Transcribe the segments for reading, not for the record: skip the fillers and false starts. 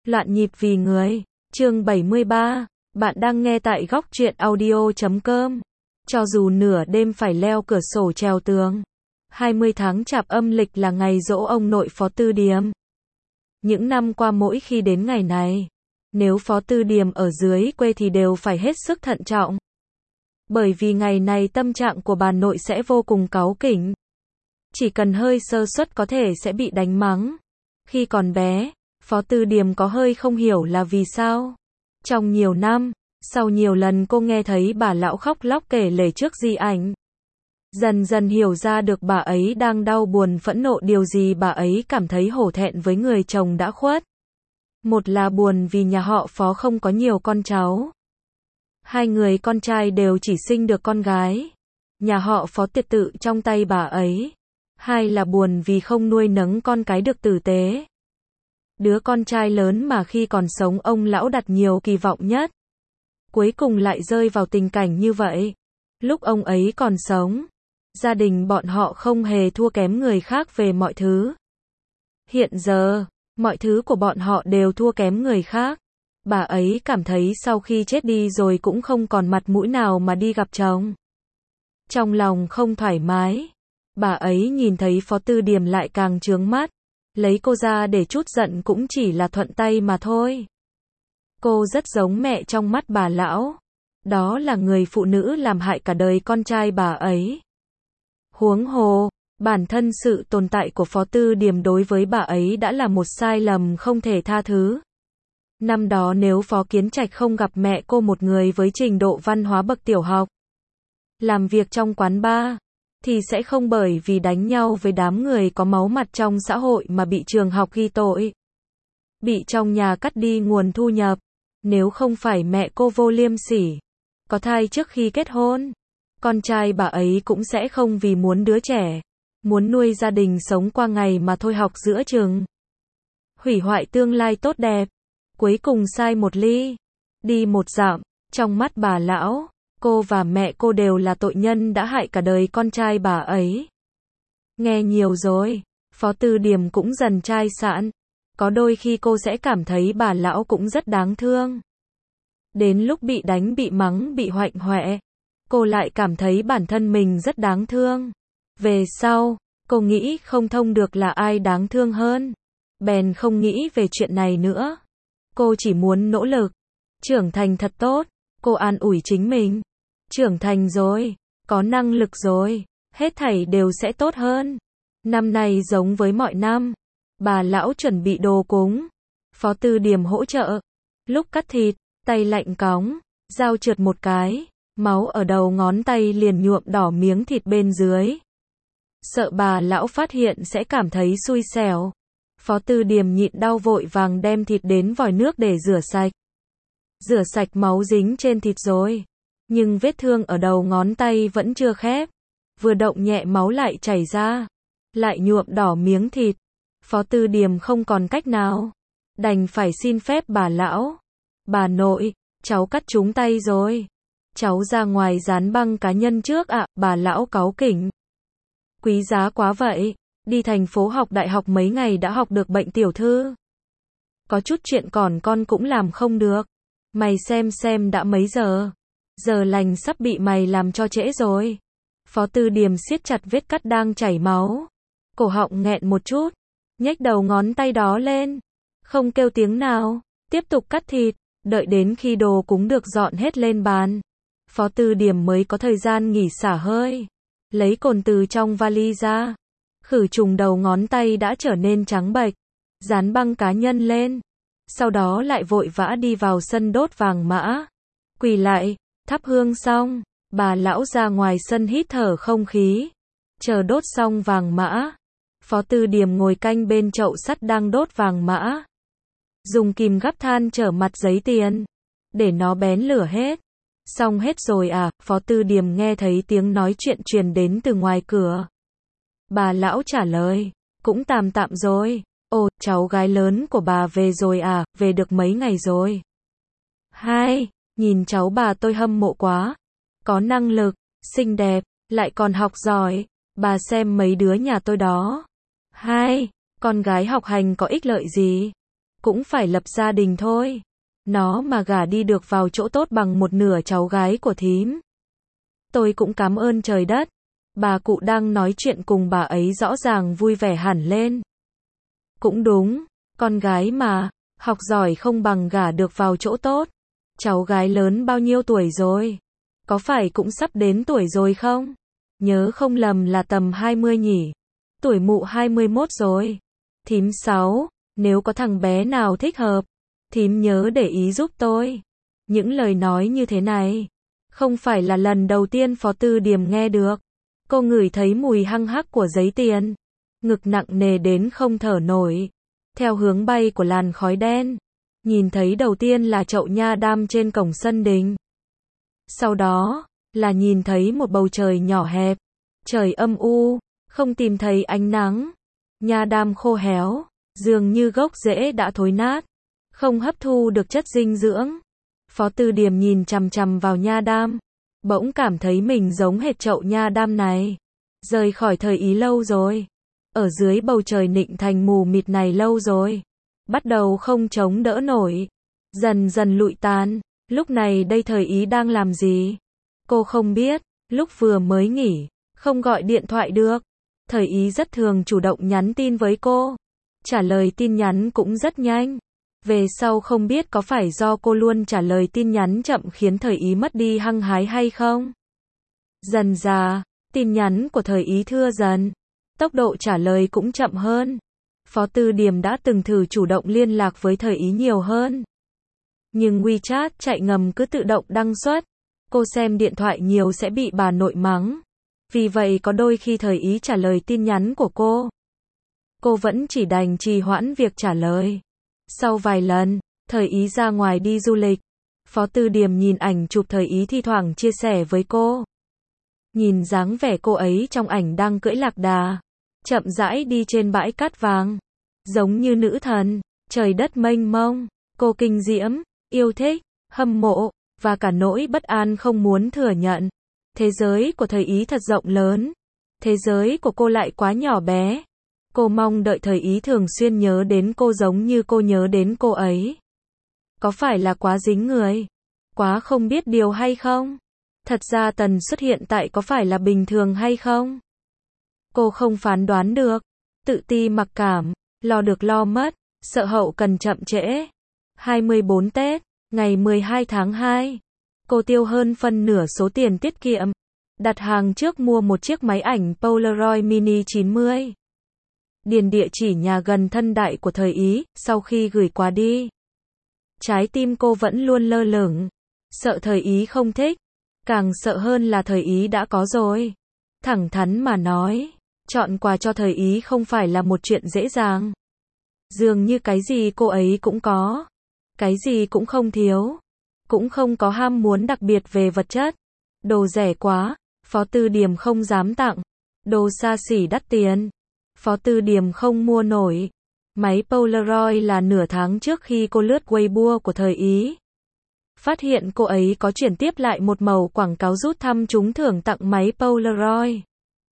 Loạn nhịp vì người. Chương 73. Bạn đang nghe tại góc truyện audio.com. Cho dù nửa đêm phải leo cửa sổ trèo tường. 20 tháng Chạp âm lịch là ngày giỗ ông nội Phó Tư Điềm. Những năm qua mỗi khi đến ngày này, nếu Phó Tư Điềm ở dưới quê thì đều phải hết sức thận trọng. Bởi vì ngày này tâm trạng của bà nội sẽ vô cùng cáu kỉnh. Chỉ cần hơi sơ suất có thể sẽ bị đánh mắng. Khi còn bé, Phó Tư Điềm có hơi không hiểu là vì sao. Trong nhiều năm, sau nhiều lần cô nghe thấy bà lão khóc lóc kể lể trước di ảnh, dần dần hiểu ra được bà ấy đang đau buồn phẫn nộ điều gì. Bà ấy cảm thấy hổ thẹn với người chồng đã khuất. Một là buồn vì nhà họ Phó không có nhiều con cháu. Hai người con trai đều chỉ sinh được con gái. Nhà họ Phó tiệt tự trong tay bà ấy. Hai là buồn vì không nuôi nấng con cái được tử tế. Đứa con trai lớn mà khi còn sống ông lão đặt nhiều kỳ vọng nhất, cuối cùng lại rơi vào tình cảnh như vậy. Lúc ông ấy còn sống, gia đình bọn họ không hề thua kém người khác về mọi thứ. Hiện giờ, mọi thứ của bọn họ đều thua kém người khác. Bà ấy cảm thấy sau khi chết đi rồi cũng không còn mặt mũi nào mà đi gặp chồng. Trong lòng không thoải mái, bà ấy nhìn thấy Phó Tư Điềm lại càng chướng mắt. Lấy cô ra để trút giận cũng chỉ là thuận tay mà thôi. Cô rất giống mẹ trong mắt bà lão. Đó là người phụ nữ làm hại cả đời con trai bà ấy. Huống hồ, bản thân sự tồn tại của Phó Tư Điềm đối với bà ấy đã là một sai lầm không thể tha thứ. Năm đó nếu Phó Kiến Trạch không gặp mẹ cô, một người với trình độ văn hóa bậc tiểu học, làm việc trong quán bar, thì sẽ không bởi vì đánh nhau với đám người có máu mặt trong xã hội mà bị trường học ghi tội, bị trong nhà cắt đi nguồn thu nhập. Nếu không phải mẹ cô vô liêm sỉ, có thai trước khi kết hôn, con trai bà ấy cũng sẽ không vì muốn đứa trẻ, muốn nuôi gia đình sống qua ngày mà thôi học giữa chừng, hủy hoại tương lai tốt đẹp. Cuối cùng sai một ly, đi một dặm. Trong mắt bà lão, cô và mẹ cô đều là tội nhân đã hại cả đời con trai bà ấy. Nghe nhiều rồi, Phó Tư Điềm cũng dần chai sạn. Có đôi khi cô sẽ cảm thấy bà lão cũng rất đáng thương. Đến lúc bị đánh, bị mắng, bị hoạnh hoẹ, cô lại cảm thấy bản thân mình rất đáng thương. Về sau, cô nghĩ không thông được là ai đáng thương hơn, bèn không nghĩ về chuyện này nữa. Cô chỉ muốn nỗ lực, trưởng thành thật tốt. Cô an ủi chính mình, trưởng thành rồi, có năng lực rồi, hết thảy đều sẽ tốt hơn. Năm nay giống với mọi năm, bà lão chuẩn bị đồ cúng, Phó Tư Điềm hỗ trợ. Lúc cắt thịt, tay lạnh cóng, dao trượt một cái, máu ở đầu ngón tay liền nhuộm đỏ miếng thịt bên dưới. Sợ bà lão phát hiện sẽ cảm thấy xui xẻo, Phó Tư Điềm nhịn đau vội vàng đem thịt đến vòi nước để rửa sạch. Rửa sạch máu dính trên thịt rồi, nhưng vết thương ở đầu ngón tay vẫn chưa khép. Vừa động nhẹ máu lại chảy ra, lại nhuộm đỏ miếng thịt. Phó Tư Điềm không còn cách nào, đành phải xin phép bà lão. Bà nội, cháu cắt trúng tay rồi. Cháu ra ngoài dán băng cá nhân trước ạ. Bà lão cáu kỉnh. Quý giá quá vậy, đi thành phố học đại học mấy ngày đã học được bệnh tiểu thư. Có chút chuyện còn con cũng làm không được. Mày xem đã mấy giờ. Giờ lành sắp bị mày làm cho trễ rồi. Phó Tư Điềm siết chặt vết cắt đang chảy máu. Cổ họng nghẹn một chút, nhếch đầu ngón tay đó lên, không kêu tiếng nào, tiếp tục cắt thịt. Đợi đến khi đồ cúng được dọn hết lên bàn, Phó Tư Điềm mới có thời gian nghỉ xả hơi. Lấy cồn từ trong vali ra, khử trùng đầu ngón tay đã trở nên trắng bệch, dán băng cá nhân lên. Sau đó lại vội vã đi vào sân đốt vàng mã. Quỳ lại, thắp hương xong, bà lão ra ngoài sân hít thở không khí. Chờ đốt xong vàng mã, Phó Tư Điềm ngồi canh bên chậu sắt đang đốt vàng mã. Dùng kìm gắp than trở mặt giấy tiền, để nó bén lửa hết. Xong hết rồi à? Phó Tư Điềm nghe thấy tiếng nói chuyện truyền đến từ ngoài cửa. Bà lão trả lời, cũng tạm tạm rồi. Ồ, cháu gái lớn của bà về rồi à? Về được mấy ngày rồi? Hai, nhìn cháu bà tôi hâm mộ quá. Có năng lực, xinh đẹp, lại còn học giỏi. Bà xem mấy đứa nhà tôi đó. Hai, con gái học hành có ích lợi gì? cũng phải lập gia đình thôi. Nó mà gả đi được vào chỗ tốt bằng một nửa cháu gái của thím. Tôi cũng cảm ơn trời đất. Bà cụ đang nói chuyện cùng bà ấy rõ ràng vui vẻ hẳn lên. Cũng đúng, con gái mà, học giỏi không bằng gả được vào chỗ tốt. Cháu gái lớn bao nhiêu tuổi rồi? Có phải cũng sắp đến tuổi rồi không? Nhớ không lầm là tầm 20 nhỉ? Tuổi mụ 21 rồi. Thím 6, nếu có thằng bé nào thích hợp, thím nhớ để ý giúp tôi. Những lời nói như thế này, không phải là lần đầu tiên Phó Tư Điềm nghe được. Cô ngửi thấy mùi hăng hắc của giấy tiền. Ngực nặng nề đến không thở nổi. Theo hướng bay của làn khói đen, nhìn thấy đầu tiên là chậu nha đam trên cổng sân đình. Sau đó, là nhìn thấy một bầu trời nhỏ hẹp. Trời âm u, không tìm thấy ánh nắng. Nha đam khô héo, dường như gốc rễ đã thối nát, không hấp thu được chất dinh dưỡng. Phó Tư Điềm nhìn chằm chằm vào nha đam, bỗng cảm thấy mình giống hệt chậu nha đam này. Rời khỏi thời ý lâu rồi. Ở dưới bầu trời nịnh thành mù mịt này lâu rồi. Bắt đầu không chống đỡ nổi. Dần dần lụi tàn. Lúc này đây thời ý đang làm gì? Cô không biết. Lúc vừa mới nghỉ, không gọi điện thoại được. Thời ý rất thường chủ động nhắn tin với cô. Trả lời tin nhắn cũng rất nhanh. Về sau không biết có phải do cô luôn trả lời tin nhắn chậm khiến thời ý mất đi hăng hái hay không? Dần dà, tin nhắn của thời ý thưa dần. Tốc độ trả lời cũng chậm hơn. Phó Tư Điềm đã từng thử chủ động liên lạc với thời ý nhiều hơn. Nhưng WeChat chạy ngầm cứ tự động đăng xuất. Cô xem điện thoại nhiều sẽ bị bà nội mắng. Vì vậy có đôi khi thời ý trả lời tin nhắn của cô vẫn chỉ đành trì hoãn việc trả lời. Sau vài lần, thời ý ra ngoài đi du lịch. Phó Tư Điềm nhìn ảnh chụp thời ý thi thoảng chia sẻ với cô. Nhìn dáng vẻ cô ấy trong ảnh đang cưỡi lạc đà, chậm rãi đi trên bãi cát vàng. Giống như nữ thần, trời đất mênh mông. Cô kinh diễm, yêu thích, hâm mộ, và cả nỗi bất an không muốn thừa nhận. Thế giới của thời ý thật rộng lớn. Thế giới của cô lại quá nhỏ bé. Cô mong đợi thời ý thường xuyên nhớ đến cô giống như cô nhớ đến cô ấy. Có phải là quá dính người? Quá không biết điều hay không? Thật ra tần suất hiện tại có phải là bình thường hay không? Cô không phán đoán được. Tự ti mặc cảm, lo được lo mất, sợ hậu cần chậm trễ. 24 Tết, ngày 12 tháng 2. Cô tiêu hơn phân nửa số tiền tiết kiệm. Đặt hàng trước mua một chiếc máy ảnh Polaroid Mini 90. Điền địa chỉ nhà gần thân đại của thời ý, sau khi gửi quà đi. Trái tim cô vẫn luôn lơ lửng. Sợ thời ý không thích. Càng sợ hơn là thời ý đã có rồi. Thẳng thắn mà nói, chọn quà cho thời ý không phải là một chuyện dễ dàng. Dường như cái gì cô ấy cũng có. Cái gì cũng không thiếu. Cũng không có ham muốn đặc biệt về vật chất. Đồ rẻ quá, Phó Tư Điềm không dám tặng. Đồ xa xỉ đắt tiền, Phó Tư Điềm không mua nổi. Máy Polaroid là nửa tháng trước khi cô lướt Weibo của thời ý. Phát hiện cô ấy có chuyển tiếp lại một mẩu quảng cáo rút thăm trúng thưởng tặng máy Polaroid.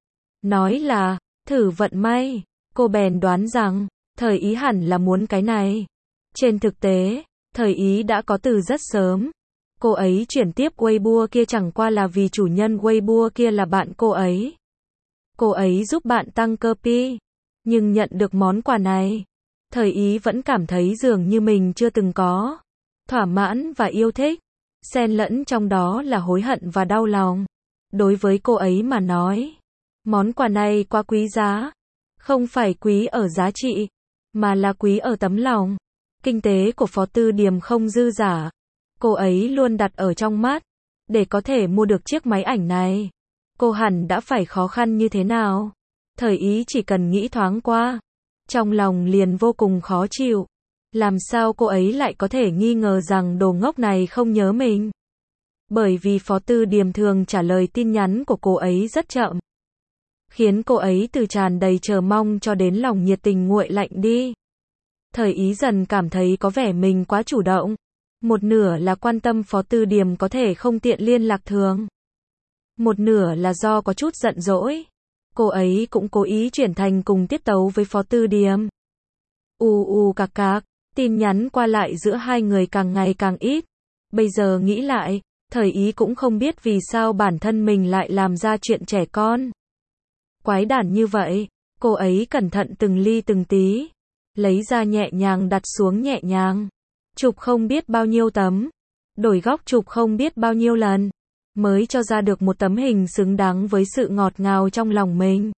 Nói là, thử vận may. Cô bèn đoán rằng, thời ý hẳn là muốn cái này. Trên thực tế, thời ý đã có từ rất sớm. Cô ấy chuyển tiếp Weibo kia chẳng qua là vì chủ nhân Weibo kia là bạn cô ấy. Cô ấy giúp bạn tăng cơ pi. Nhưng nhận được món quà này, thời ý vẫn cảm thấy dường như mình chưa từng có. Thỏa mãn và yêu thích. Xen lẫn trong đó là hối hận và đau lòng. Đối với cô ấy mà nói, món quà này quá quý giá. Không phải quý ở giá trị, mà là quý ở tấm lòng. Kinh tế của Phó Tư Điềm không dư dả. Cô ấy luôn đặt ở trong mắt. Để có thể mua được chiếc máy ảnh này, cô hẳn đã phải khó khăn như thế nào. Thời ý chỉ cần nghĩ thoáng qua, trong lòng liền vô cùng khó chịu. Làm sao cô ấy lại có thể nghi ngờ rằng đồ ngốc này không nhớ mình? Bởi vì Phó Tư Điềm thường trả lời tin nhắn của cô ấy rất chậm, khiến cô ấy từ tràn đầy chờ mong cho đến lòng nhiệt tình nguội lạnh đi. Thời ý dần cảm thấy có vẻ mình quá chủ động. Một nửa là quan tâm Phó Tư Điềm có thể không tiện liên lạc thường. Một nửa là do có chút giận dỗi. Cô ấy cũng cố ý chuyển thành cùng tiết tấu với Phó Tư Điềm. Cạc cạc, Tin nhắn qua lại giữa hai người càng ngày càng ít. Bây giờ nghĩ lại, Thời Ý cũng không biết vì sao bản thân mình lại làm ra chuyện trẻ con. Quái đản như vậy, cô ấy cẩn thận từng ly từng tí. Lấy ra nhẹ nhàng đặt xuống nhẹ nhàng. Chụp không biết bao nhiêu tấm. Đổi góc chụp không biết bao nhiêu lần. Mới cho ra được một tấm hình xứng đáng với sự ngọt ngào trong lòng mình.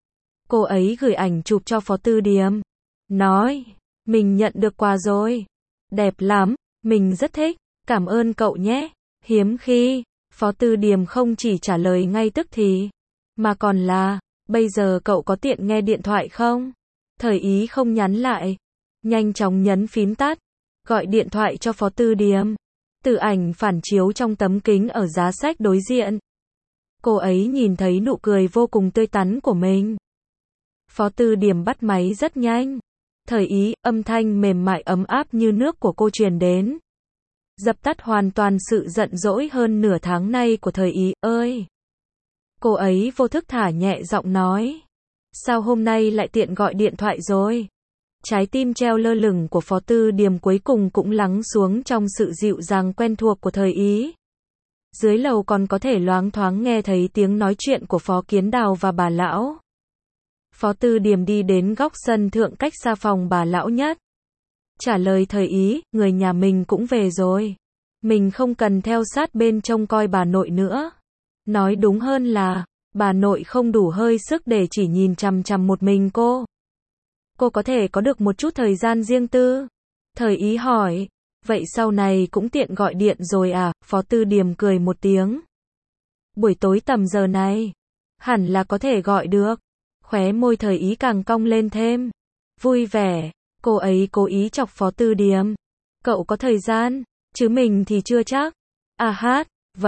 Cô ấy gửi ảnh chụp cho Phó Tư Điềm. Nói, mình nhận được quà rồi. Đẹp lắm, mình rất thích, cảm ơn cậu nhé. Hiếm khi, Phó Tư Điềm không chỉ trả lời ngay tức thì, mà còn là, bây giờ cậu có tiện nghe điện thoại không? Thời Ý không nhắn lại. Nhanh chóng nhấn phím tắt. Gọi điện thoại cho Phó Tư Điềm. Từ ảnh phản chiếu trong tấm kính ở giá sách đối diện. Cô ấy nhìn thấy nụ cười vô cùng tươi tắn của mình. Phó Tư Điềm bắt máy rất nhanh. Thời Ý, âm thanh mềm mại ấm áp như nước của cô truyền đến. Dập tắt hoàn toàn sự giận dỗi hơn nửa tháng nay của Thời Ý, ơi. Cô ấy vô thức thả nhẹ giọng nói. Sao hôm nay lại tiện gọi điện thoại rồi? Trái tim treo lơ lửng của Phó Tư Điềm cuối cùng cũng lắng xuống trong sự dịu dàng quen thuộc của Thời Ý. Dưới lầu còn có thể loáng thoáng nghe thấy tiếng nói chuyện của Phó Kiến Đào và bà lão. Phó Tư Điềm đi đến góc sân thượng cách xa phòng bà lão nhất. Trả lời Thời Ý, người nhà mình cũng về rồi. Mình không cần theo sát bên trông coi bà nội nữa. Nói đúng hơn là, bà nội không đủ hơi sức để chỉ nhìn chằm chằm một mình cô. Cô có thể có được một chút thời gian riêng tư. Thời Ý hỏi, vậy sau này cũng tiện gọi điện rồi à? Phó Tư Điềm cười một tiếng. Buổi tối tầm giờ này, hẳn là có thể gọi được. Khóe môi Thời Ý càng cong lên thêm. Vui vẻ, cô ấy cố ý chọc Phó Tư Điềm. Cậu có thời gian, chứ mình thì chưa chắc. À hát,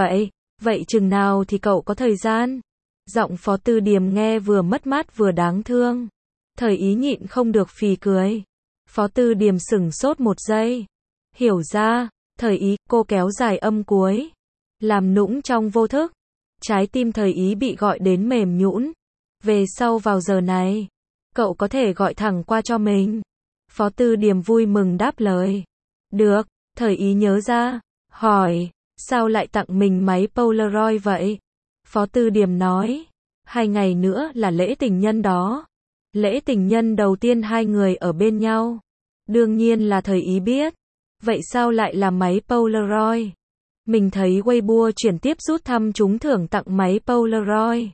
vậy chừng nào thì cậu có thời gian? Giọng Phó Tư Điềm nghe vừa mất mát vừa đáng thương. Thời Ý nhịn không được phì cười. Phó Tư Điềm sửng sốt một giây. Hiểu ra, Thời Ý, cô kéo dài âm cuối. Làm nũng trong vô thức. Trái tim Thời Ý bị gọi đến mềm nhũn. Về sau vào giờ này, cậu có thể gọi thẳng qua cho mình. Phó Tư Điềm vui mừng đáp lời. Được, Thời Ý nhớ ra. Hỏi, sao lại tặng mình máy Polaroid vậy? Phó Tư Điềm nói, 2 ngày nữa là lễ tình nhân đó. Lễ tình nhân đầu tiên hai người ở bên nhau. Đương nhiên là Thời Ý biết. Vậy sao lại là máy Polaroid? Mình thấy Weibo chuyển tiếp rút thăm trúng thưởng tặng máy Polaroid.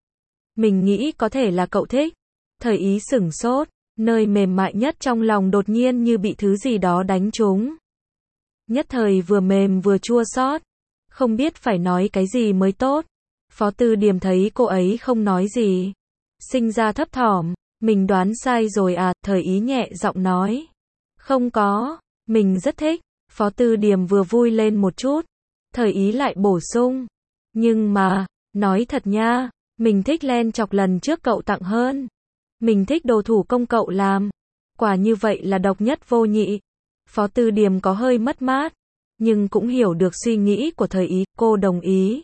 Mình nghĩ có thể là cậu thích. Thời Ý sửng sốt, nơi mềm mại nhất trong lòng đột nhiên như bị thứ gì đó đánh trúng. Nhất thời vừa mềm vừa chua xót, không biết phải nói cái gì mới tốt. Phó Tư Điềm thấy cô ấy không nói gì, sinh ra thấp thỏm. Mình đoán sai rồi à? Thời Ý nhẹ giọng nói. Không có, mình rất thích. Phó Tư Điềm vừa vui lên một chút. Thời Ý lại bổ sung. Nhưng mà, nói thật nha, mình thích len chọc lần trước cậu tặng hơn. Mình thích đồ thủ công cậu làm. Quả như vậy là độc nhất vô nhị. Phó Tư Điềm có hơi mất mát, nhưng cũng hiểu được suy nghĩ của Thời Ý, cô đồng ý.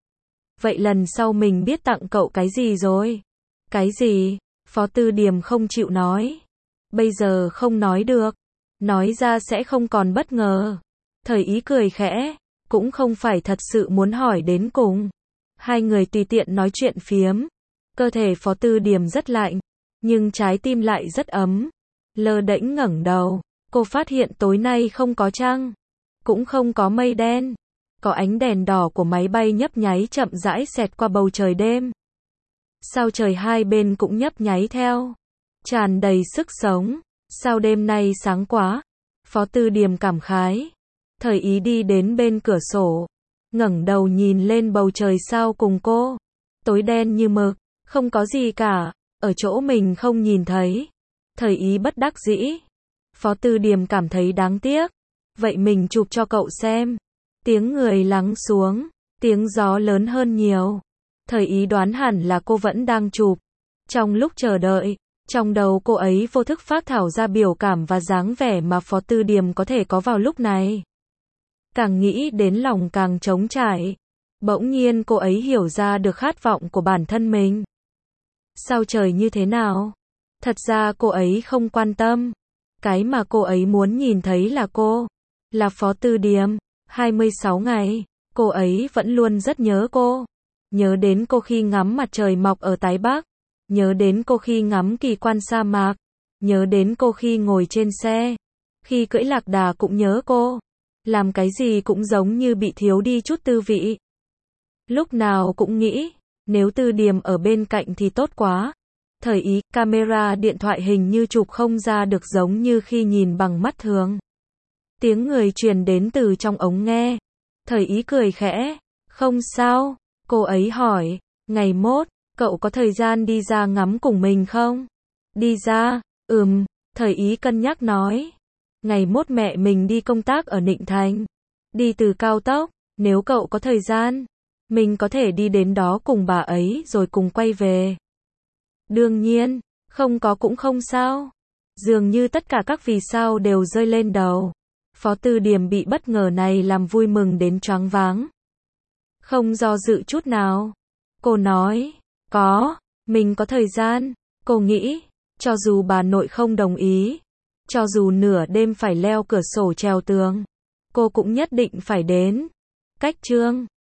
Vậy lần sau mình biết tặng cậu cái gì rồi? Cái gì? Phó Tư Điềm không chịu nói. Bây giờ không nói được. Nói ra sẽ không còn bất ngờ. Thời Ý cười khẽ, cũng không phải thật sự muốn hỏi đến cùng. Hai người tùy tiện nói chuyện phiếm. Cơ thể Phó Tư Điềm rất lạnh, nhưng trái tim lại rất ấm. Lơ đễnh ngẩng đầu, cô phát hiện tối nay không có trăng, cũng không có mây đen. Có ánh đèn đỏ của máy bay nhấp nháy chậm rãi xẹt qua bầu trời đêm. Sao trời hai bên cũng nhấp nháy theo, tràn đầy sức sống. Sao đêm nay sáng quá? Phó Tư Điềm cảm khái. Thời Ý đi đến bên cửa sổ, ngẩng đầu nhìn lên bầu trời sao cùng cô. Tối đen như mực, không có gì cả, ở chỗ mình không nhìn thấy. Thời Ý bất đắc dĩ. Phó Tư Điềm cảm thấy đáng tiếc. Vậy mình chụp cho cậu xem. Tiếng người lắng xuống, tiếng gió lớn hơn nhiều. Thời Ý đoán hẳn là cô vẫn đang chụp. Trong lúc chờ đợi, trong đầu cô ấy vô thức phác thảo ra biểu cảm và dáng vẻ mà Phó Tư Điềm có thể có vào lúc này. Càng nghĩ đến lòng càng trống trải. Bỗng nhiên cô ấy hiểu ra được khát vọng của bản thân mình. Sao trời như thế nào? Thật ra cô ấy không quan tâm. Cái mà cô ấy muốn nhìn thấy là cô. Là Phó Tư Điềm. 26 ngày. Cô ấy vẫn luôn rất nhớ cô. Nhớ đến cô khi ngắm mặt trời mọc ở Tái Bắc. Nhớ đến cô khi ngắm kỳ quan sa mạc. Nhớ đến cô khi ngồi trên xe. Khi cưỡi lạc đà cũng nhớ cô. Làm cái gì cũng giống như bị thiếu đi chút tư vị. Lúc nào cũng nghĩ, nếu Tư Điềm ở bên cạnh thì tốt quá. Thời ý, camera điện thoại hình như chụp không ra được giống như khi nhìn bằng mắt thường. Tiếng người truyền đến từ trong ống nghe. Thời ý cười khẽ. Không sao. Cô ấy hỏi. Ngày mốt, cậu có thời gian đi ra ngắm cùng mình không? Đi ra? Thời ý cân nhắc nói. Ngày mốt mẹ mình đi công tác ở Nịnh Thành. Đi từ cao tốc. Nếu cậu có thời gian, mình có thể đi đến đó cùng bà ấy rồi cùng quay về. Đương nhiên, không có cũng không sao. Dường như tất cả các vì sao đều rơi lên đầu. Phó Tư Điềm bị bất ngờ này làm vui mừng đến choáng váng. Không do dự chút nào. Cô nói, mình có thời gian. Cô nghĩ, cho dù bà nội không đồng ý, cho dù nửa đêm phải leo cửa sổ trèo tường, cô cũng nhất định phải đến. Cách chương